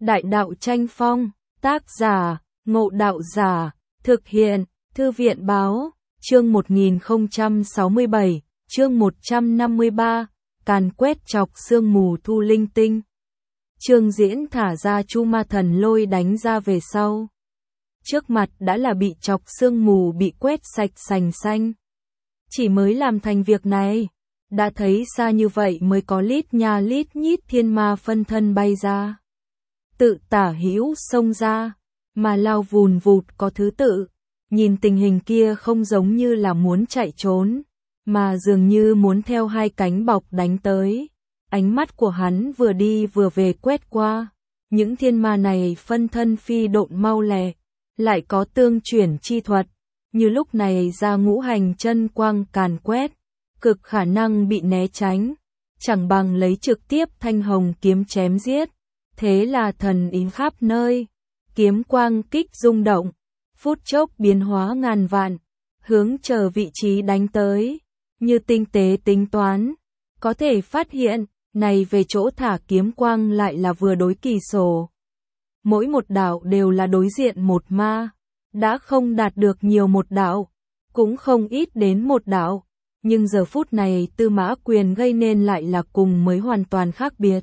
Đại đạo tranh phong, tác giả, Ngộ Đạo Giả, thực hiện, Thư viện báo, chương 1067, chương 153, càn quét chọc sương mù thu linh tinh. Trương Diễn thả ra Chu Ma Thần Lôi đánh ra về sau. Trước mặt đã là bị chọc sương mù bị quét sạch sành xanh. Chỉ mới làm thành việc này, đã thấy xa như vậy mới có lít nha lít nhít thiên ma phân thân bay ra. Tự tả hữu xông ra, mà lao vùn vụt có thứ tự. Nhìn tình hình kia không giống như là muốn chạy trốn, mà dường như muốn theo hai cánh bọc đánh tới. Ánh mắt của hắn vừa đi vừa về quét qua. Những thiên ma này phân thân phi độn mau lẹ, lại có tương chuyển chi thuật. Như lúc này ra ngũ hành chân quang càn quét, cực khả năng bị né tránh. Chẳng bằng lấy trực tiếp thanh hồng kiếm chém giết. Thế là thần ý khắp nơi. Kiếm quang kích rung động. Phút chốc biến hóa ngàn vạn, hướng chờ vị trí đánh tới, như tinh tế tính toán, có thể phát hiện, này về chỗ thả kiếm quang lại là vừa đối kỳ sổ. Mỗi một đạo đều là đối diện một ma, đã không đạt được nhiều một đạo, cũng không ít đến một đạo, nhưng giờ phút này Tư Mã Quyền gây nên lại là cùng mới hoàn toàn khác biệt.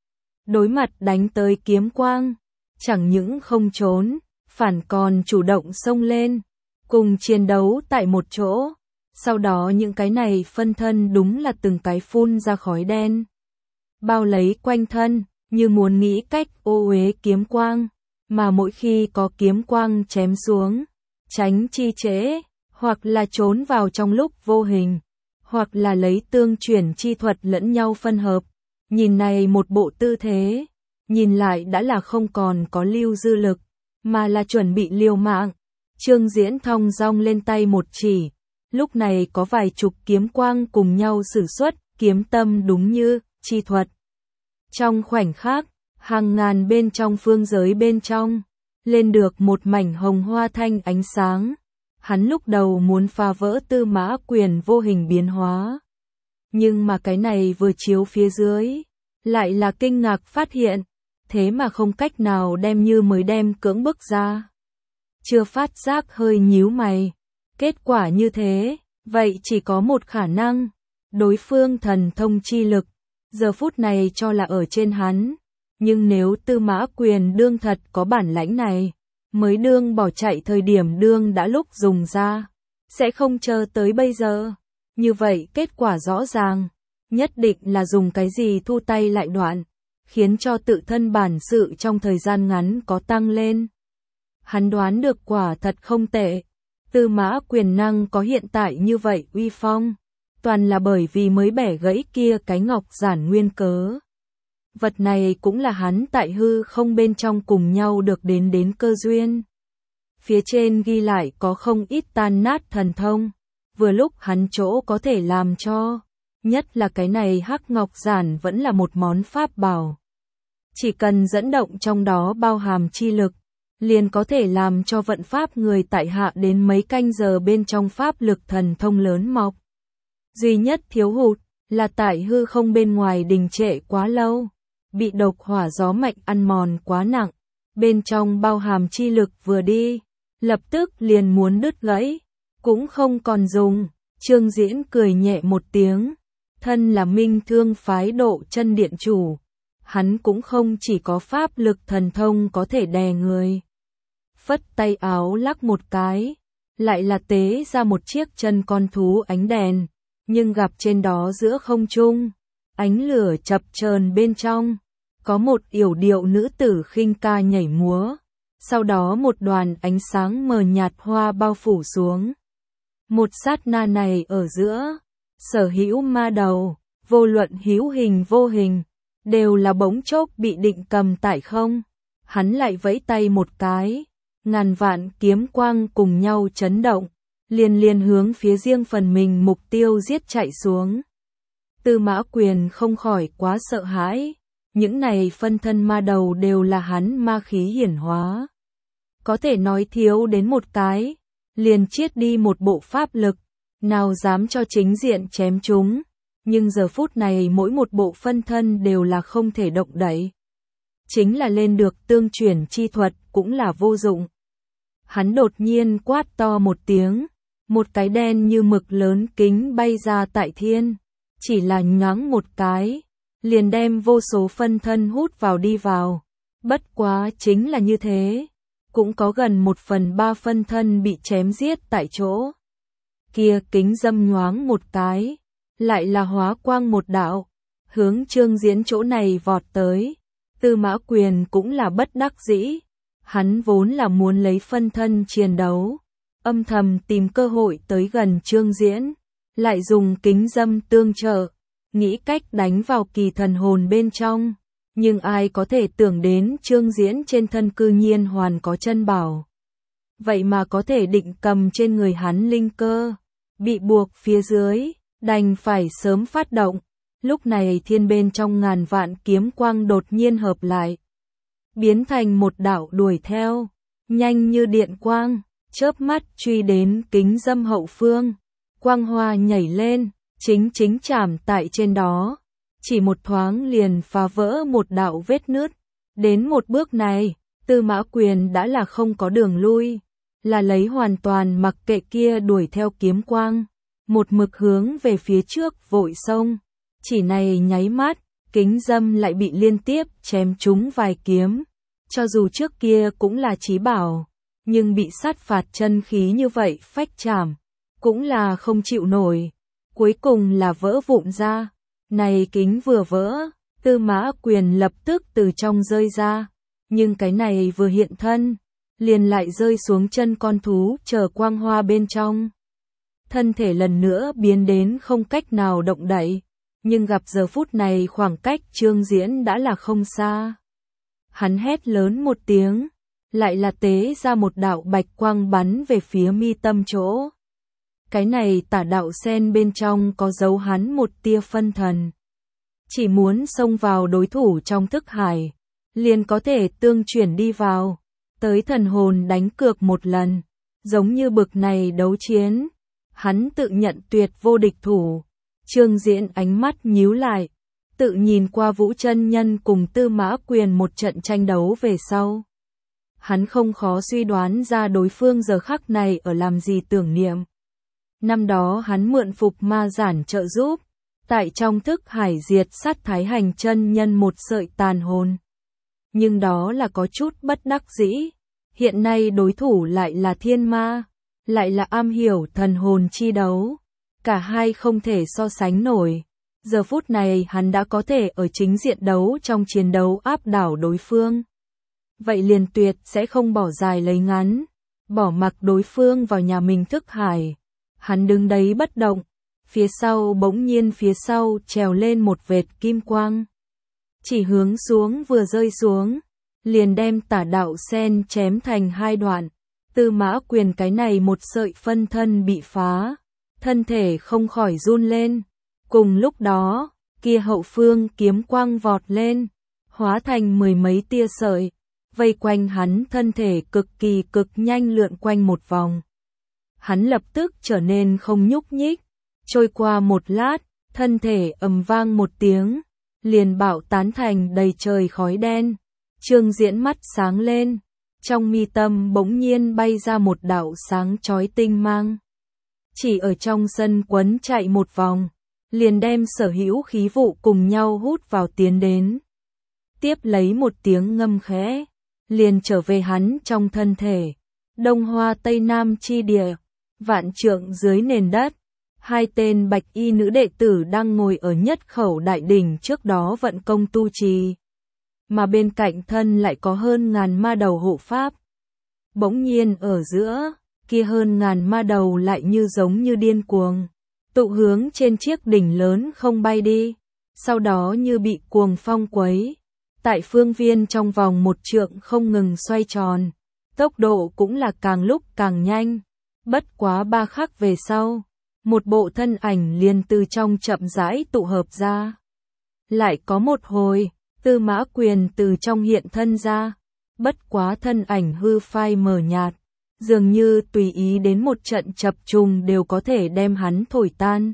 Đối mặt đánh tới kiếm quang, chẳng những không trốn, phản còn chủ động xông lên, cùng chiến đấu tại một chỗ. Sau đó những cái này phân thân đúng là từng cái phun ra khói đen, bao lấy quanh thân, như muốn nghĩ cách ô uế kiếm quang, mà mỗi khi có kiếm quang chém xuống, tránh chi trễ, hoặc là trốn vào trong lúc vô hình, hoặc là lấy tương chuyển chi thuật lẫn nhau phân hợp. Nhìn này một bộ tư thế, nhìn lại đã là không còn có lưu dư lực, mà là chuẩn bị liều mạng. Trương Diễn thong dong lên tay một chỉ, lúc này có vài chục kiếm quang cùng nhau sử xuất, kiếm tâm đúng như chi thuật. Trong khoảnh khắc, hàng ngàn bên trong phương giới bên trong, lên được một mảnh hồng hoa thanh ánh sáng. Hắn lúc đầu muốn phá vỡ Tư Mã Quyền vô hình biến hóa. Nhưng mà cái này vừa chiếu phía dưới, lại là kinh ngạc phát hiện, thế mà không cách nào đem như mới đem cưỡng bức ra. Chưa phát giác hơi nhíu mày, kết quả như thế, vậy chỉ có một khả năng, đối phương thần thông chi lực, giờ phút này cho là ở trên hắn, nhưng nếu Tư Mã Quyền đương thật có bản lãnh này, mới đương bỏ chạy thời điểm đương đã lúc dùng ra, sẽ không chờ tới bây giờ. Như vậy kết quả rõ ràng, nhất định là dùng cái gì thu tay lại đoạn, khiến cho tự thân bản sự trong thời gian ngắn có tăng lên. Hắn đoán được quả thật không tệ, Tư Mã Quyền năng có hiện tại như vậy uy phong, toàn là bởi vì mới bẻ gãy kia cái ngọc giản nguyên cớ. Vật này cũng là hắn tại hư không bên trong cùng nhau được đến cơ duyên. Phía trên ghi lại có không ít tan nát thần thông, vừa lúc hắn chỗ có thể làm cho, nhất là cái này hắc ngọc giản vẫn là một món pháp bảo. Chỉ cần dẫn động trong đó bao hàm chi lực, liền có thể làm cho vận pháp người tại hạ đến mấy canh giờ bên trong pháp lực thần thông lớn mọc. Duy nhất thiếu hụt là tại hư không bên ngoài đình trệ quá lâu, bị độc hỏa gió mạnh ăn mòn quá nặng, bên trong bao hàm chi lực vừa đi, lập tức liền muốn đứt gãy, cũng không còn dùng. Trương Diễn cười nhẹ một tiếng, thân là Minh Thương phái Độ Chân điện chủ, hắn cũng không chỉ có pháp lực thần thông có thể đè người. Phất tay áo lắc một cái, lại là tế ra một chiếc chân con thú ánh đèn, nhưng gặp trên đó giữa không trung, ánh lửa chập chờn bên trong, có một yểu điệu nữ tử khinh ca nhảy múa, sau đó một đoàn ánh sáng mờ nhạt hoa bao phủ xuống. Một sát na này ở giữa, sở hữu ma đầu, vô luận hữu hình vô hình, đều là bỗng chốc bị định cầm tại không. Hắn lại vẫy tay một cái, ngàn vạn kiếm quang cùng nhau chấn động, liền hướng phía riêng phần mình mục tiêu giết chạy xuống. Tư Mã Quyền không khỏi quá sợ hãi, những này phân thân ma đầu đều là hắn ma khí hiển hóa. Có thể nói thiếu đến một cái, liền chiết đi một bộ pháp lực, nào dám cho chính diện chém chúng, nhưng giờ phút này mỗi một bộ phân thân đều là không thể động đậy. chính là lên được tương chuyển chi thuật cũng là vô dụng. Hắn đột nhiên quát to một tiếng, một cái đen như mực lớn kính bay ra tại thiên, chỉ là nhoáng một cái, liền đem vô số phân thân hút vào đi vào. Bất quá chính là như thế, cũng có gần 1/3 phân thân bị chém giết tại chỗ. Kia kính dâm nhoáng một cái, lại là hóa quang một đạo, hướng Trương Diễn chỗ này vọt tới. Tư Mã Quyền cũng là bất đắc dĩ, hắn vốn là muốn lấy phân thân chiến đấu, âm thầm tìm cơ hội tới gần Trương Diễn, lại dùng kính dâm tương trợ, nghĩ cách đánh vào kỳ thần hồn bên trong. Nhưng ai có thể tưởng đến Trương Diễn trên thân cư nhiên hoàn có chân bảo. Vậy mà có thể định cầm trên người hắn linh cơ, bị buộc phía dưới, đành phải sớm phát động. Lúc này thiên bên trong ngàn vạn kiếm quang đột nhiên hợp lại, biến thành một đạo đuổi theo, nhanh như điện quang, chớp mắt truy đến kính dâm hậu phương. Quang hoa nhảy lên, chính chạm tại trên đó. Chỉ một thoáng liền phá vỡ một đạo vết nứt. Đến một bước này, Tư Mã Quyền đã là không có đường lui, là lấy hoàn toàn mặc kệ kia đuổi theo kiếm quang, một mực hướng về phía trước vội xông. Chỉ này nháy mắt, kính dâm lại bị liên tiếp chém trúng vài kiếm. Cho dù trước kia cũng là chí bảo, nhưng bị sát phạt chân khí như vậy phách chạm, cũng là không chịu nổi. Cuối cùng là vỡ vụn ra. Này kính vừa vỡ, Tư Mã Quyền lập tức từ trong rơi ra, nhưng cái này vừa hiện thân, liền lại rơi xuống chân con thú chờ quang hoa bên trong. Thân thể lần nữa biến đến không cách nào động đậy, nhưng gặp giờ phút này khoảng cách Trương Diễn đã là không xa. Hắn hét lớn một tiếng, lại là tế ra một đạo bạch quang bắn về phía mi tâm chỗ. Cái này tả đạo sen bên trong có dấu hắn một tia phân thần. Chỉ muốn xông vào đối thủ trong thức hải, liền có thể tương chuyển đi vào, tới thần hồn đánh cược một lần. Giống như bực này đấu chiến, hắn tự nhận tuyệt vô địch thủ. Trương Diễn ánh mắt nhíu lại, tự nhìn qua Vũ Chân Nhân cùng Tư Mã Quyền một trận tranh đấu về sau. Hắn không khó suy đoán ra đối phương giờ khắc này ở làm gì tưởng niệm. Năm đó hắn mượn Phục Ma Giản trợ giúp, tại trong thức hải diệt sát Thái Hành chân nhân một sợi tàn hồn. Nhưng đó là có chút bất đắc dĩ, hiện nay đối thủ lại là thiên ma, lại là am hiểu thần hồn chi đấu, cả hai không thể so sánh nổi. Giờ phút này hắn đã có thể ở chính diện đấu trong chiến đấu áp đảo đối phương. Vậy liền tuyệt sẽ không bỏ dài lấy ngắn, bỏ mặc đối phương vào nhà mình thức hải. Hắn đứng đấy bất động, phía sau bỗng nhiên phía sau trèo lên một vệt kim quang. Chỉ hướng xuống vừa rơi xuống, liền đem tả đạo sen chém thành hai đoạn. Tư Mã Quyền cái này một sợi phân thân bị phá, thân thể không khỏi run lên. Cùng lúc đó, kia hậu phương kiếm quang vọt lên, hóa thành mười mấy tia sợi, vây quanh hắn thân thể cực nhanh lượn quanh một vòng. Hắn lập tức trở nên không nhúc nhích, trôi qua một lát, thân thể ầm vang một tiếng, liền bạo tán thành đầy trời khói đen. Trương Diễn mắt sáng lên, trong mi tâm bỗng nhiên bay ra một đạo sáng chói tinh mang. Chỉ ở trong sân quấn chạy một vòng, liền đem sở hữu khí vụ cùng nhau hút vào tiến đến. Tiếp lấy một tiếng ngâm khẽ, liền trở về hắn trong thân thể. Đông Hoa Tây Nam chi địa, vạn trượng dưới nền đất, hai tên bạch y nữ đệ tử đang ngồi ở nhất khẩu đại đỉnh trước đó vận công tu trì. Mà bên cạnh thân lại có hơn ngàn ma đầu hộ pháp. Bỗng nhiên ở giữa, kia hơn ngàn ma đầu lại như giống như điên cuồng, tụ hướng trên chiếc đỉnh lớn không bay đi, sau đó như bị cuồng phong quấy, tại phương viên trong vòng một trượng không ngừng xoay tròn, tốc độ cũng là càng lúc càng nhanh. Bất quá 3 khắc về sau, một bộ thân ảnh liền từ trong chậm rãi tụ hợp ra. Lại có một hồi, Tư Mã Quyền từ trong hiện thân ra, bất quá thân ảnh hư phai mờ nhạt, dường như tùy ý đến một trận chập trùng đều có thể đem hắn thổi tan.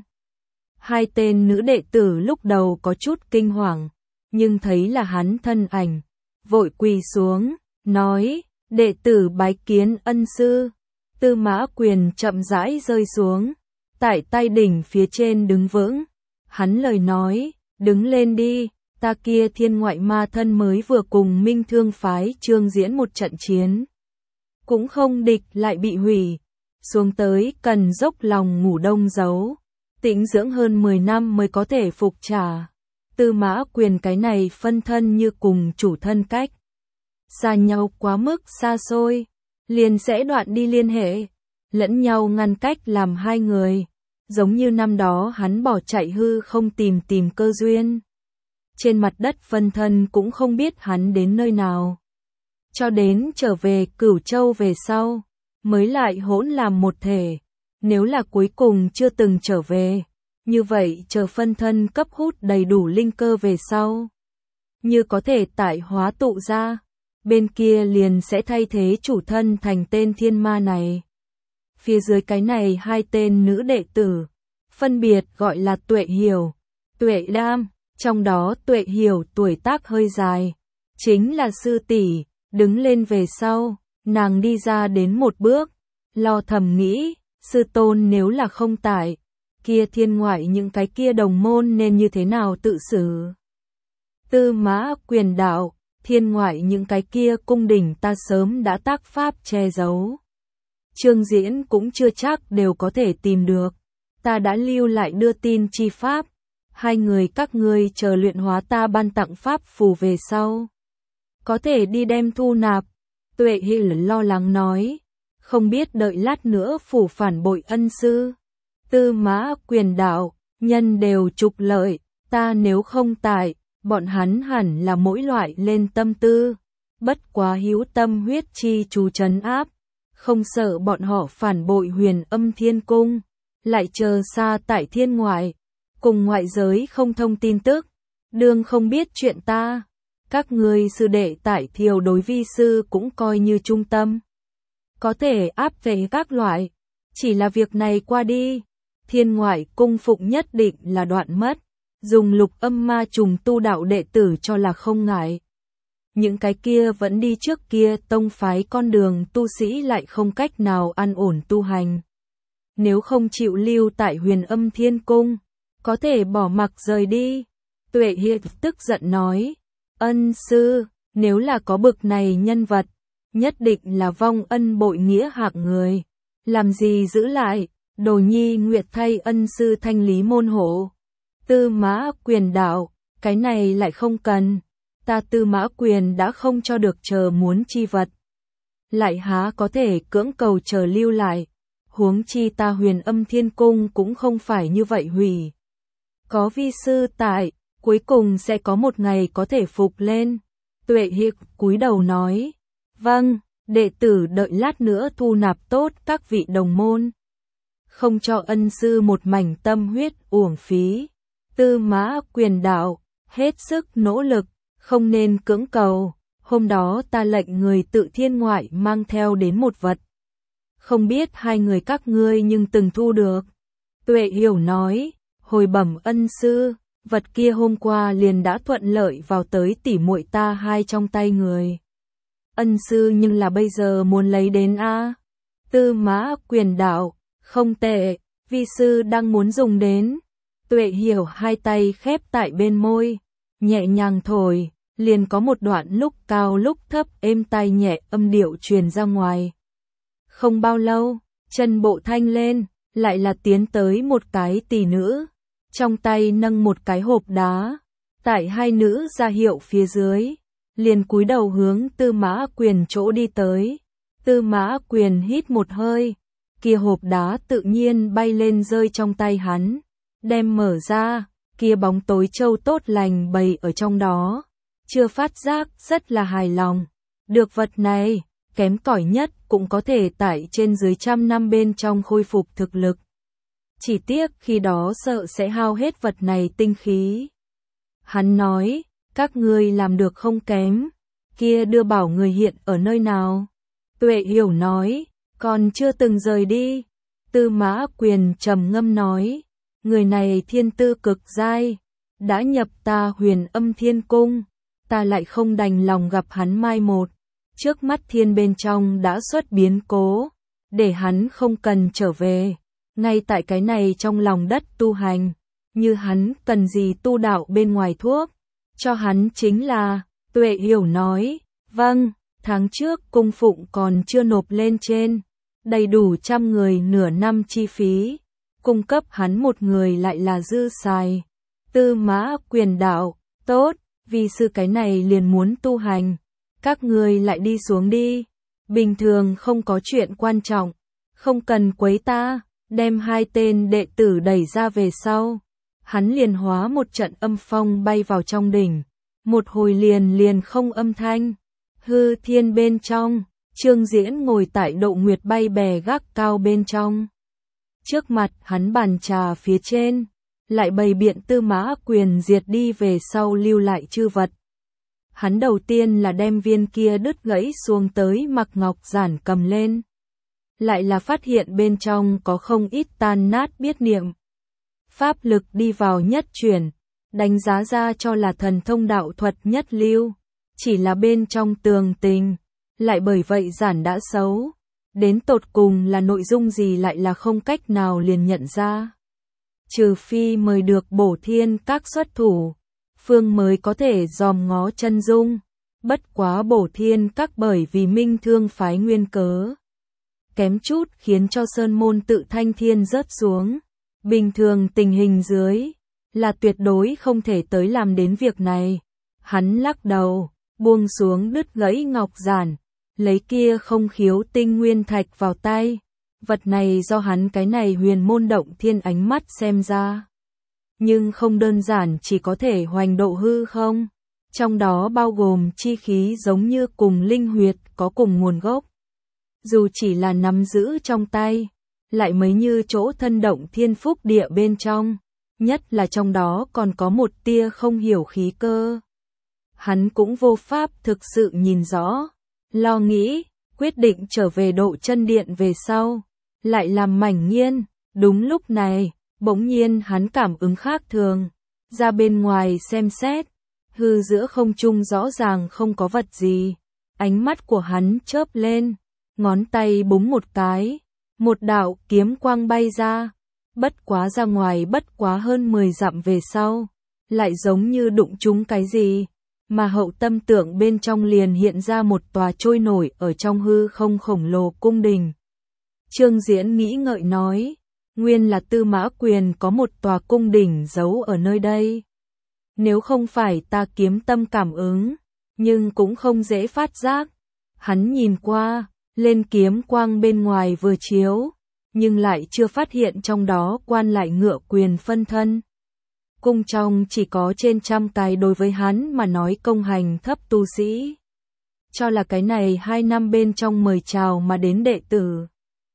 Hai tên nữ đệ tử lúc đầu có chút kinh hoàng, nhưng thấy là hắn thân ảnh, vội quỳ xuống, nói, đệ tử bái kiến ân sư. Tư Mã Quyền chậm rãi rơi xuống, tại tay đỉnh phía trên đứng vững. Hắn lời nói, đứng lên đi, ta kia thiên ngoại ma thân mới vừa cùng Minh Thương phái Trương diễn một trận chiến. Cũng không địch lại bị hủy, xuống tới cần dốc lòng ngủ đông giấu, tĩnh dưỡng hơn 10 năm mới có thể phục trả. Tư Mã Quyền cái này phân thân như cùng chủ thân cách xa nhau quá mức xa xôi, liền sẽ đoạn đi liên hệ, lẫn nhau ngăn cách làm hai người, giống như năm đó hắn bỏ chạy hư không tìm cơ duyên. Trên mặt đất phân thân cũng không biết hắn đến nơi nào. Cho đến trở về Cửu Châu về sau, mới lại hỗn làm một thể. Nếu là cuối cùng chưa từng trở về, như vậy chờ phân thân cấp hút đầy đủ linh cơ về sau, như có thể tải hóa tụ ra, bên kia liền sẽ thay thế chủ thân thành tên thiên ma này. Phía dưới cái này hai tên nữ đệ tử, phân biệt gọi là Tuệ Hiểu, Tuệ Đam, trong đó Tuệ Hiểu tuổi tác hơi dài, chính là sư tỷ. Đứng lên về sau, nàng đi ra đến một bước, lo thầm nghĩ, sư tôn nếu là không tại, kia thiên ngoại những cái kia đồng môn nên như thế nào tự xử. Tư Mã Quyền đạo, thiên ngoại những cái kia cung đình ta sớm đã tác pháp che giấu. Trương Diễn cũng chưa chắc đều có thể tìm được, ta đã lưu lại đưa tin chi pháp, hai người các ngươi chờ luyện hóa ta ban tặng pháp phù về sau, có thể đi đem thu nạp. Tuệ Hiểu lo lắng nói, không biết đợi lát nữa phủ phản bội ân sư. Tư Mã Quyền đạo, nhân đều trục lợi, ta nếu không tại, bọn hắn hẳn là mỗi loại lên tâm tư, bất quá hữu tâm huyết chi chú trấn áp, không sợ bọn họ phản bội Huyền Âm Thiên Cung, lại chờ xa tại thiên ngoại, cùng ngoại giới không thông tin tức, đương không biết chuyện ta. Các ngươi sư đệ tại Thiều đối vi sư cũng coi như trung tâm, có thể áp về các loại, chỉ là việc này qua đi, thiên ngoại cung phụng nhất định là đoạn mất, dùng Lục Âm Ma trùng tu đạo đệ tử cho là không ngại. Những cái kia vẫn đi trước kia tông phái con đường tu sĩ lại không cách nào an ổn tu hành. Nếu không chịu lưu tại Huyền Âm Thiên Cung, có thể bỏ mặc rời đi. Tuệ Hiệt tức giận nói, ân sư, nếu là có bực này nhân vật, nhất định là vong ân bội nghĩa hạng người. Làm gì giữ lại, Đồ Nhi Nguyệt thay ân sư thanh lý môn hộ. Tư Mã Quyền đạo, cái này lại không cần. Ta Tư Mã Quyền đã không cho được chờ muốn chi vật, lại há có thể cưỡng cầu chờ lưu lại. Huống chi ta Huyền Âm Thiên Cung cũng không phải như vậy hủy. Có vi sư tại, cuối cùng sẽ có một ngày có thể phục lên. Tuệ Hiệp cúi đầu nói, vâng, đệ tử đợi lát nữa thu nạp tốt các vị đồng môn, không cho ân sư một mảnh tâm huyết uổng phí. Tư Mã Quyền đạo, hết sức nỗ lực, không nên cưỡng cầu. Hôm đó ta lệnh người tự thiên ngoại mang theo đến một vật, không biết hai người các ngươi nhưng từng thu được. Tuệ Hiểu nói, hồi bẩm ân sư, vật kia hôm qua liền đã thuận lợi vào tới tỉ muội ta hai trong tay người. Ân sư nhưng là bây giờ muốn lấy đến a. Tư Mã Quyền đạo, không tệ, vi sư đang muốn dùng đến. Tuệ Hiểu hai tay khép tại bên môi, nhẹ nhàng thổi, liền có một đoạn lúc cao lúc thấp êm tai nhẹ âm điệu truyền ra ngoài. Không bao lâu, chân bộ thanh lên, lại là tiến tới một cái tỷ nữ, trong tay nâng một cái hộp đá. Tại hai nữ ra hiệu phía dưới, liền cúi đầu hướng Tư Mã Quyền chỗ đi tới. Tư Mã Quyền hít một hơi, kia hộp đá tự nhiên bay lên rơi trong tay hắn, đem mở ra, kia bóng tối châu tốt lành bày ở trong đó. Chưa phát giác rất là hài lòng, được vật này, kém cỏi nhất cũng có thể tại trên dưới 100 năm bên trong khôi phục thực lực. Chỉ tiếc khi đó sợ sẽ hao hết vật này tinh khí. Hắn nói, các ngươi làm được không kém, kia đưa bảo người hiện ở nơi nào? Tuệ Hiểu nói, còn chưa từng rời đi. Tư Mã Quyền trầm ngâm nói, người này thiên tư cực giai, đã nhập ta Huyền Âm Thiên Cung, ta lại không đành lòng gặp hắn mai một. Trước mắt thiên bên trong đã xuất biến cố, để hắn không cần trở về. Ngay tại cái này trong lòng đất tu hành, như hắn cần gì tu đạo bên ngoài thuốc, cho hắn chính là, Tuệ Hiểu nói, vâng, tháng trước cung phụng còn chưa nộp lên trên, đầy đủ 100 người nửa năm chi phí, cung cấp hắn một người lại là dư xài. Tư Mã Quyền đạo, tốt, vì sư cái này liền muốn tu hành, các người lại đi xuống đi, bình thường không có chuyện quan trọng, không cần quấy ta. Đem 2 tên đệ tử đẩy ra về sau, hắn liền hóa một trận âm phong bay vào trong đỉnh, một hồi liền không âm thanh. Hư thiên bên trong, Trương Diễn ngồi tại Độ Nguyệt bay bè gác cao bên trong. Trước mặt hắn bàn trà phía trên, lại bày biện Tư Mã Quyền diệt đi về sau lưu lại chư vật. Hắn đầu tiên là đem viên kia đứt gãy xuống tới mặc ngọc giản cầm lên. Lại là phát hiện bên trong có không ít tan nát biết niệm. Pháp lực đi vào nhất chuyển, đánh giá ra cho là thần thông đạo thuật nhất lưu, chỉ là bên trong tường tình, lại bởi vậy giản đã xấu, đến tột cùng là nội dung gì lại là không cách nào liền nhận ra. Trừ phi mời được Bổ Thiên các xuất thủ, phương mới có thể dòm ngó chân dung, bất quá Bổ Thiên các bởi vì Minh Thương phái nguyên cớ, kém chút khiến cho sơn môn tự thanh thiên rớt xuống. Bình thường tình hình dưới, là tuyệt đối không thể tới làm đến việc này. Hắn lắc đầu, buông xuống đứt gãy ngọc giản, lấy kia không khiếu tinh nguyên thạch vào tay. Vật này do hắn cái này huyền môn động thiên ánh mắt xem ra. Nhưng không đơn giản chỉ có thể hoành độ hư không. Trong đó bao gồm chi khí giống như cùng linh huyệt có cùng nguồn gốc. Dù chỉ là nắm giữ trong tay, lại mấy như chỗ thân động thiên phúc địa bên trong, nhất là trong đó còn có một tia không hiểu khí cơ. Hắn cũng vô pháp thực sự nhìn rõ, lo nghĩ, quyết định trở về Độ Chân Điện về sau, lại làm mảnh nghiên. Đúng lúc này, bỗng nhiên hắn cảm ứng khác thường, ra bên ngoài xem xét, hư giữa không trung rõ ràng không có vật gì, ánh mắt của hắn chớp lên. Ngón tay búng một cái, một đạo kiếm quang bay ra, bất quá ra ngoài bất quá hơn 10 dặm về sau, lại giống như đụng trúng cái gì, mà hậu tâm tượng bên trong liền hiện ra một tòa trôi nổi ở trong hư không khổng lồ cung đình. Trương Diễn nghĩ ngợi nói, nguyên là Tư Mã Quyền có một tòa cung đình giấu ở nơi đây. Nếu không phải ta kiếm tâm cảm ứng, nhưng cũng không dễ phát giác. Hắn nhìn qua, lên kiếm quang bên ngoài vừa chiếu, nhưng lại chưa phát hiện trong đó quan lại ngựa quyền phân thân. Cung trong chỉ có trên 100 cái đối với hắn mà nói công hành thấp tu sĩ. Cho là cái này 2 năm bên trong mời chào mà đến đệ tử.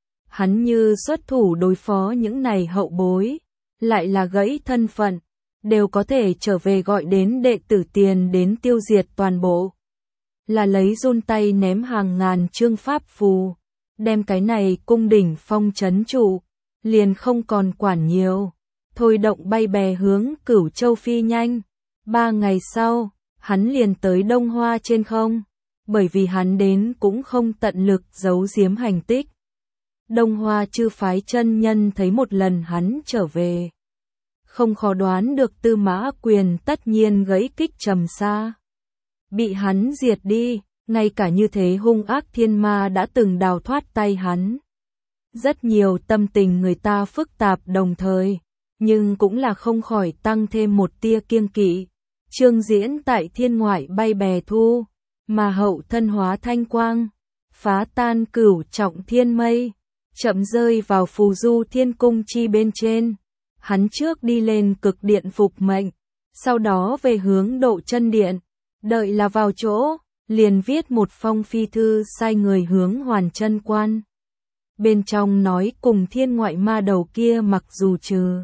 Hắn như xuất thủ đối phó những này hậu bối, lại là gãy thân phận, đều có thể trở về gọi đến đệ tử tiền đến tiêu diệt toàn bộ. Là lấy run tay ném hàng ngàn chương pháp phù, đem cái này cung đỉnh phong trấn trụ, liền không còn quản nhiều, thôi động bay bè hướng Cửu Châu phi nhanh. 3 ngày sau, hắn liền tới Đông Hoa trên không, bởi vì hắn đến cũng không tận lực giấu giếm hành tích. Đông Hoa chư phái chân nhân thấy một lần hắn trở về, không khó đoán được Tư Mã Quyền tất nhiên gãy kích trầm xa, bị hắn diệt đi. Ngay cả như thế hung ác thiên ma đã từng đào thoát tay hắn. Rất nhiều tâm tình người ta phức tạp đồng thời, nhưng cũng là không khỏi tăng thêm một tia kiêng kỵ. Trương Diễn tại thiên ngoại bay bè thu, mà hậu thân hóa thanh quang, phá tan cửu trọng thiên mây, chậm rơi vào phù du thiên cung chi bên trên. Hắn trước đi lên cực điện phục mệnh, sau đó về hướng Độ Chân Điện, đợi là vào chỗ, liền viết một phong phi thư sai người hướng Hoàn Chân Quan. Bên trong nói cùng thiên ngoại ma đầu kia mặc dù trừ.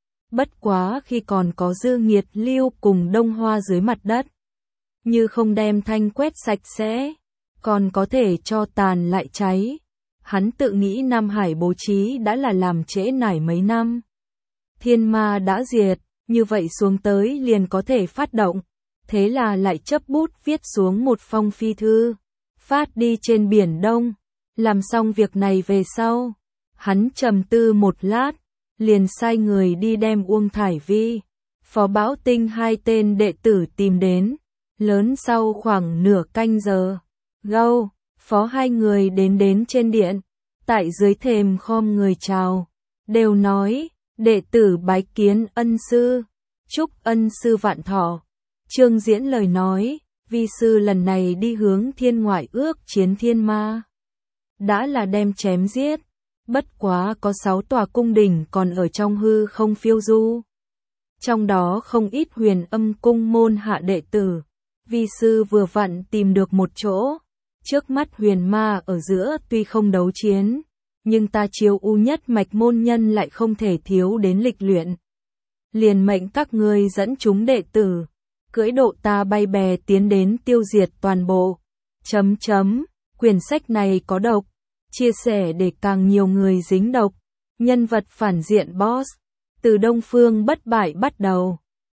Bất quá khi còn có dư nghiệt lưu cùng Đông Hoa dưới mặt đất. Như không đem thanh quét sạch sẽ, còn có thể cho tàn lại cháy. Hắn tự nghĩ Nam Hải bố trí đã là làm trễ nải mấy năm. Thiên ma đã diệt, như vậy xuống tới liền có thể phát động. thế là lại chấp bút viết xuống một phong phi thư, phát đi trên Biển Đông. Làm xong việc này về sau, hắn trầm tư một lát, liền sai người đi đem Uông Thải Vi, Phó Bảo Tinh hai tên đệ tử tìm đến. Lớn sau khoảng nửa canh giờ, Gâu, Phó hai người đến trên điện, tại dưới thềm khom người chào, đều nói, đệ tử bái kiến ân sư, chúc ân sư vạn thọ. Trương Diễn lời nói, vi sư lần này đi hướng thiên ngoại ước chiến thiên ma, đã là đem chém giết, bất quá có 6 tòa cung đình còn ở trong hư không phiêu du. Trong đó không ít Huyền Âm cung môn hạ đệ tử, vi sư vừa vặn tìm được một chỗ, trước mắt huyền ma ở giữa tuy không đấu chiến, nhưng ta Chiêu U nhất mạch môn nhân lại không thể thiếu đến lịch luyện. Liền mệnh các ngươi dẫn chúng đệ tử, cưỡi độ ta bay bè tiến đến tiêu diệt toàn bộ. Quyển sách này có độc, chia sẻ để càng nhiều người dính độc. Nhân vật phản diện boss, từ Đông Phương bất bại bắt đầu.